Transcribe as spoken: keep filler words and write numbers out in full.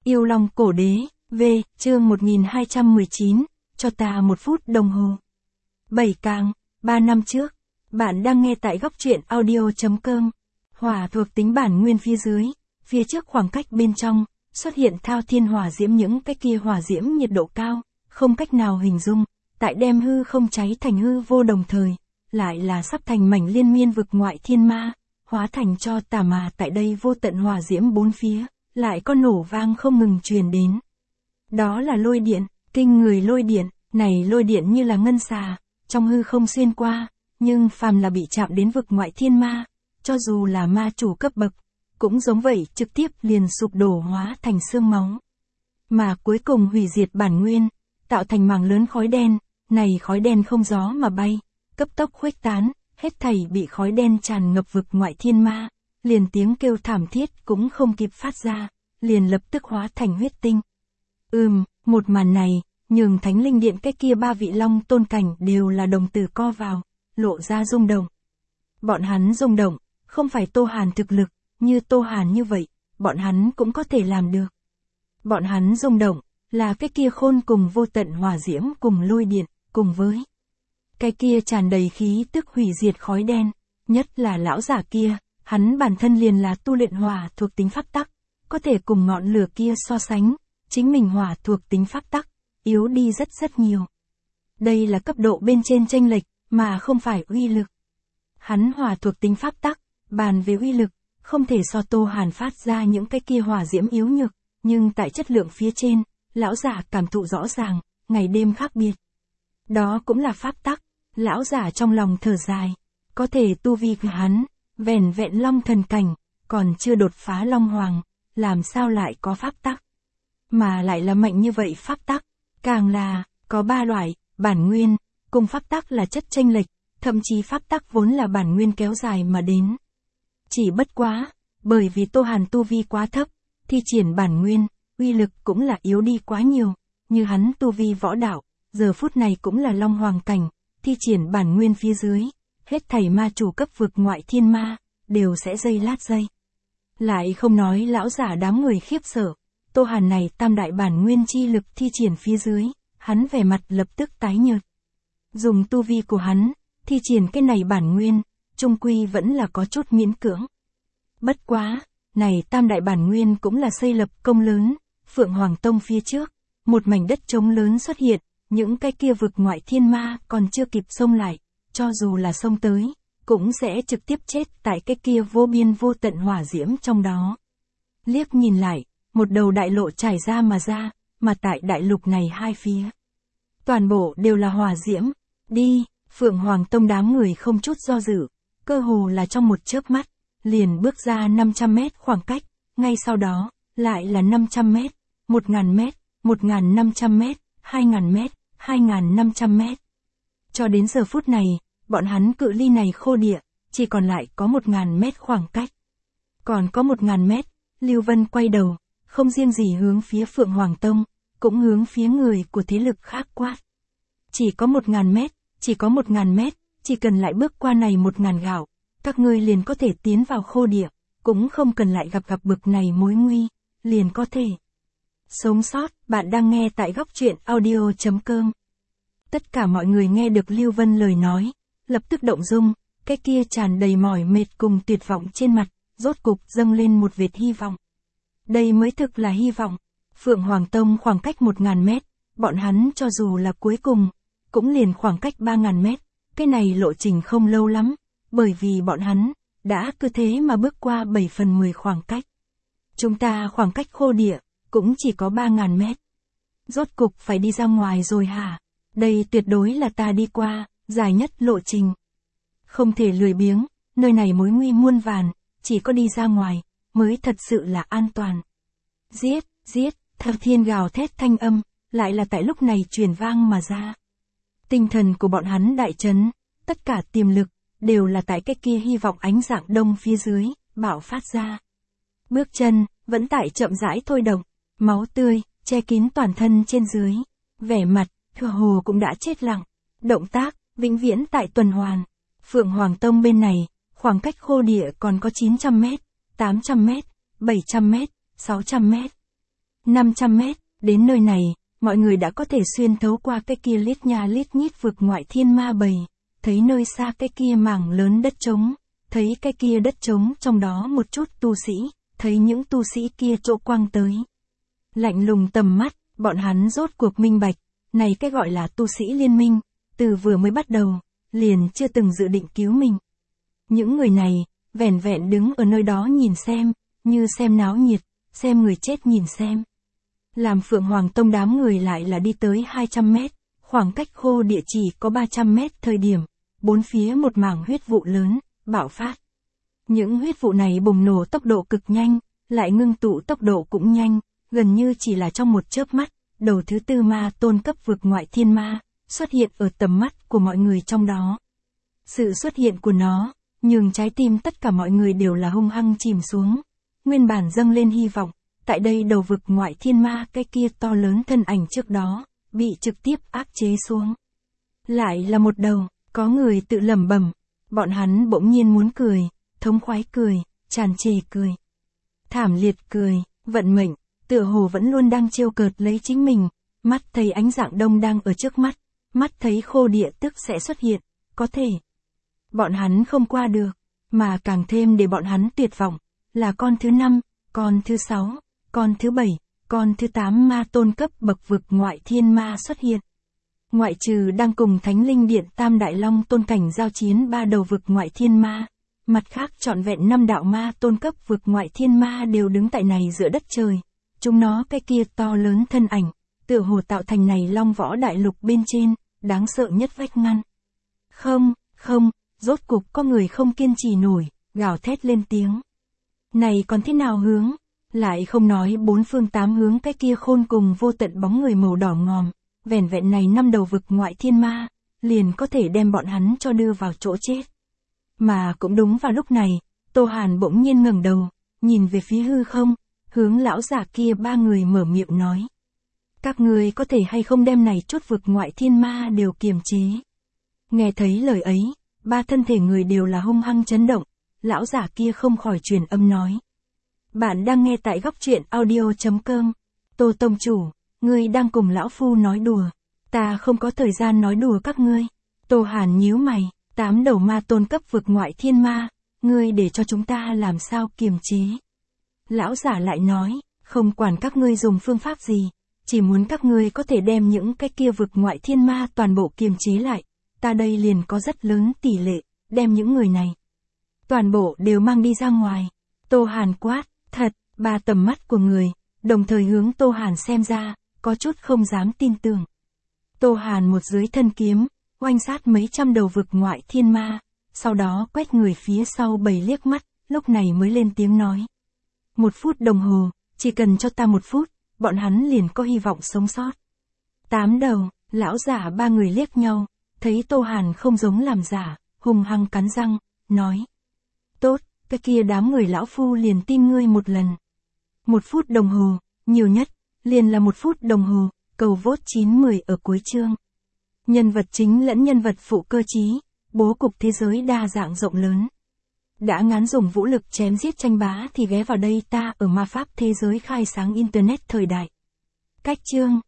Yêu Long Cổ Đế, V, chương một nghìn hai trăm mười chín, cho ta một phút đồng hồ. bảy càng, ba năm trước. Bạn đang nghe tại góc truyện audio.com. Hỏa thuộc tính bản nguyên phía dưới, phía trước khoảng cách bên trong, xuất hiện thao thiên hỏa diễm, những cái kia hỏa diễm nhiệt độ cao, không cách nào hình dung, tại đem hư không cháy thành hư vô đồng thời, lại là sắp thành mảnh liên miên vực ngoại thiên ma, hóa thành cho tà mà tại đây vô tận hỏa diễm bốn phía, lại có nổ vang không ngừng truyền đến. Đó là lôi điện, kinh người lôi điện, này lôi điện như là ngân xà, trong hư không xuyên qua, nhưng phàm là bị chạm đến vực ngoại thiên ma, cho dù là ma chủ cấp bậc, cũng giống vậy trực tiếp liền sụp đổ hóa thành xương máu. Mà cuối cùng hủy diệt bản nguyên, tạo thành mảng lớn khói đen, này khói đen không gió mà bay, cấp tốc khuếch tán, hết thảy bị khói đen tràn ngập vực ngoại thiên ma, liền tiếng kêu thảm thiết cũng không kịp phát ra, liền lập tức hóa thành huyết tinh. Ừm, một màn này, nhường Thánh Linh Điện cái kia ba vị long tôn cảnh đều là đồng tử co vào, lộ ra rung động. Bọn hắn rung động, không phải Tô Hàn thực lực, như Tô Hàn như vậy, bọn hắn cũng có thể làm được. Bọn hắn rung động, là cái kia khôn cùng vô tận hỏa diễm cùng lôi điện, cùng với cái kia tràn đầy khí tức hủy diệt khói đen, nhất là lão giả kia, hắn bản thân liền là tu luyện hỏa thuộc tính pháp tắc, có thể cùng ngọn lửa kia so sánh, chính mình hỏa thuộc tính pháp tắc, yếu đi rất rất nhiều. Đây là cấp độ bên trên chênh lệch, mà không phải uy lực. Hắn hỏa thuộc tính pháp tắc, bàn về uy lực, không thể so Tô Hàn phát ra những cái kia hỏa diễm yếu nhược, nhưng tại chất lượng phía trên, lão giả cảm thụ rõ ràng, ngày đêm khác biệt. Đó cũng là pháp tắc, lão giả trong lòng thở dài, có thể tu vi của hắn, vẻn vẹn long thần cảnh, còn chưa đột phá long hoàng, làm sao lại có pháp tắc. Mà lại là mạnh như vậy pháp tắc, càng là, có ba loại, bản nguyên, cùng pháp tắc là chất chênh lệch, thậm chí pháp tắc vốn là bản nguyên kéo dài mà đến. Chỉ bất quá, bởi vì Tô Hàn tu vi quá thấp, thi triển bản nguyên, uy lực cũng là yếu đi quá nhiều, như hắn tu vi võ đạo, giờ phút này cũng là long hoàng cảnh, thi triển bản nguyên phía dưới, hết thảy ma chủ cấp vực ngoại thiên ma, đều sẽ dây lát dây. Lại không nói lão giả đám người khiếp sợ, Tô Hàn này tam đại bản nguyên chi lực thi triển phía dưới, hắn vẻ mặt lập tức tái nhợt. Dùng tu vi của hắn, thi triển cái này bản nguyên, trung quy vẫn là có chút miễn cưỡng. Bất quá, này tam đại bản nguyên cũng là xây lập công lớn, Phượng Hoàng Tông phía trước, một mảnh đất trống lớn xuất hiện, những cái kia vực ngoại thiên ma còn chưa kịp xông lại, cho dù là xông tới, cũng sẽ trực tiếp chết tại cái kia vô biên vô tận hỏa diễm trong đó. Liếc nhìn lại, một đầu đại lộ trải ra mà ra, mà tại đại lục này hai phía. Toàn bộ đều là hỏa diễm, đi, Phượng Hoàng Tông đám người không chút do dự, cơ hồ là trong một chớp mắt, liền bước ra năm trăm mét khoảng cách, ngay sau đó, lại là năm trăm mét, một nghìn mét, một nghìn năm trăm mét, hai nghìn mét, hai nghìn năm trăm mét. Cho đến giờ phút này, bọn hắn cự ly này khô địa, chỉ còn lại có một nghìn mét khoảng cách. Còn có một nghìn mét, Lưu Vân quay đầu, không riêng gì hướng phía Phượng Hoàng Tông, cũng hướng phía người của thế lực khác quát. Chỉ có một nghìn mét, chỉ có một nghìn mét, chỉ cần lại bước qua này một nghìn gạo, các ngươi liền có thể tiến vào khô địa, cũng không cần lại gặp gặp bực này mối nguy, liền có thể sống sót. Bạn đang nghe tại góc truyện audio.com. Tất cả mọi người nghe được Lưu Vân lời nói, lập tức động dung, cái kia tràn đầy mỏi mệt cùng tuyệt vọng trên mặt, rốt cục dâng lên một vệt hy vọng. Đây mới thực là hy vọng. Phượng Hoàng Tông khoảng cách một nghìn mét, bọn hắn cho dù là cuối cùng, cũng liền khoảng cách ba nghìn mét, cái này lộ trình không lâu lắm, bởi vì bọn hắn, đã cứ thế mà bước qua bảy phần mười khoảng cách. Chúng ta khoảng cách khô địa, cũng chỉ có ba nghìn mét. Rốt cục phải đi ra ngoài rồi hả? Đây tuyệt đối là ta đi qua, dài nhất lộ trình. Không thể lười biếng, nơi này mối nguy muôn vàn, chỉ có đi ra ngoài, mới thật sự là an toàn. Giết, giết, thao thiên gào thét thanh âm, lại là tại lúc này truyền vang mà ra. Tinh thần của bọn hắn đại chấn, tất cả tiềm lực, đều là tại cái kia hy vọng ánh dạng đông phía dưới, bạo phát ra. Bước chân, vẫn tại chậm rãi thôi động, máu tươi, che kín toàn thân trên dưới, vẻ mặt, thừa hồ cũng đã chết lặng, động tác, vĩnh viễn tại tuần hoàn. Phượng Hoàng Tông bên này, khoảng cách khô địa còn có chín trăm mét, tám trăm mét, bảy trăm mét, sáu trăm mét. năm trăm mét, đến nơi này, mọi người đã có thể xuyên thấu qua cái kia lít nha lít nhít vực ngoại thiên ma bầy, thấy nơi xa cái kia mảng lớn đất trống, thấy cái kia đất trống trong đó một chút tu sĩ, thấy những tu sĩ kia chỗ quăng tới. Lạnh lùng tầm mắt, bọn hắn rốt cuộc minh bạch, này cái gọi là tu sĩ liên minh, từ vừa mới bắt đầu, liền chưa từng dự định cứu mình. Những người này, vẻn vẹn đứng ở nơi đó nhìn xem, như xem náo nhiệt, xem người chết nhìn xem. Làm Phượng Hoàng Tông đám người lại là đi tới hai trăm mét, khoảng cách khô địa chỉ có ba trăm mét thời điểm, bốn phía một mảng huyết vụ lớn, bạo phát. Những huyết vụ này bùng nổ tốc độ cực nhanh, lại ngưng tụ tốc độ cũng nhanh, gần như chỉ là trong một chớp mắt, đầu thứ tư ma tôn cấp vực ngoại thiên ma, xuất hiện ở tầm mắt của mọi người trong đó. Sự xuất hiện của nó, nhường trái tim tất cả mọi người đều là hung hăng chìm xuống. Nguyên bản dâng lên hy vọng, tại đây đầu vực ngoại thiên ma cái kia to lớn thân ảnh trước đó, bị trực tiếp áp chế xuống. Lại là một đầu, có người tự lẩm bẩm, bọn hắn bỗng nhiên muốn cười, thống khoái cười, tràn trề cười. Thảm liệt cười, vận mệnh, tựa hồ vẫn luôn đang trêu cợt lấy chính mình, mắt thấy ánh dạng đông đang ở trước mắt, mắt thấy khô địa tức sẽ xuất hiện, có thể. Bọn hắn không qua được, mà càng thêm để bọn hắn tuyệt vọng, là con thứ năm, con thứ sáu, con thứ bảy, con thứ tám ma tôn cấp bậc vực ngoại thiên ma xuất hiện. Ngoại trừ đang cùng Thánh Linh Điện Tam Đại Long tôn cảnh giao chiến ba đầu vực ngoại thiên ma, mặt khác trọn vẹn năm đạo ma tôn cấp vực ngoại thiên ma đều đứng tại này giữa đất trời. Chúng nó cái kia to lớn thân ảnh, tựa hồ tạo thành này Long Võ Đại Lục bên trên, đáng sợ nhất vách ngăn. Không, không, rốt cục có người không kiên trì nổi, gào thét lên tiếng. Này còn thế nào hướng? Lại không nói bốn phương tám hướng cái kia khôn cùng vô tận bóng người màu đỏ ngòm, vẻn vẹn này năm đầu vực ngoại thiên ma, liền có thể đem bọn hắn cho đưa vào chỗ chết. Mà cũng đúng vào lúc này, Tô Hàn bỗng nhiên ngẩng đầu, nhìn về phía hư không, hướng lão giả kia ba người mở miệng nói. Các người có thể hay không đem này chút vực ngoại thiên ma đều kiềm chế. Nghe thấy lời ấy, ba thân thể người đều là hung hăng chấn động, lão giả kia không khỏi truyền âm nói. Bạn đang nghe tại góc truyện audio chấm com. Tô Tông Chủ, ngươi đang cùng lão phu nói đùa. Ta không có thời gian nói đùa các ngươi. Tô Hàn nhíu mày, tám đầu ma tôn cấp vực ngoại thiên ma, ngươi để cho chúng ta làm sao kiềm chế. Lão giả lại nói, không quản các ngươi dùng phương pháp gì, chỉ muốn các ngươi có thể đem những cái kia vực ngoại thiên ma toàn bộ kiềm chế lại, ta đây liền có rất lớn tỷ lệ, đem những người này toàn bộ đều mang đi ra ngoài. Tô Hàn quát, thật, ba tầm mắt của người, đồng thời hướng Tô Hàn xem ra, có chút không dám tin tưởng. Tô Hàn một dưới thân kiếm, oanh sát mấy trăm đầu vực ngoại thiên ma, sau đó quét người phía sau bầy liếc mắt, lúc này mới lên tiếng nói. Một phút đồng hồ, chỉ cần cho ta một phút, bọn hắn liền có hy vọng sống sót. Tám đầu, lão giả ba người liếc nhau, thấy Tô Hàn không giống làm giả, hung hăng cắn răng, nói. Tốt, cái kia đám người lão phu liền tin ngươi một lần. Một phút đồng hồ, nhiều nhất, liền là một phút đồng hồ, cầu vote chín mười ở cuối chương. Nhân vật chính lẫn nhân vật phụ cơ trí, bố cục thế giới đa dạng rộng lớn. Đã ngán dùng vũ lực chém giết tranh bá thì ghé vào đây ta ở ma pháp thế giới khai sáng internet thời đại. Cách chương.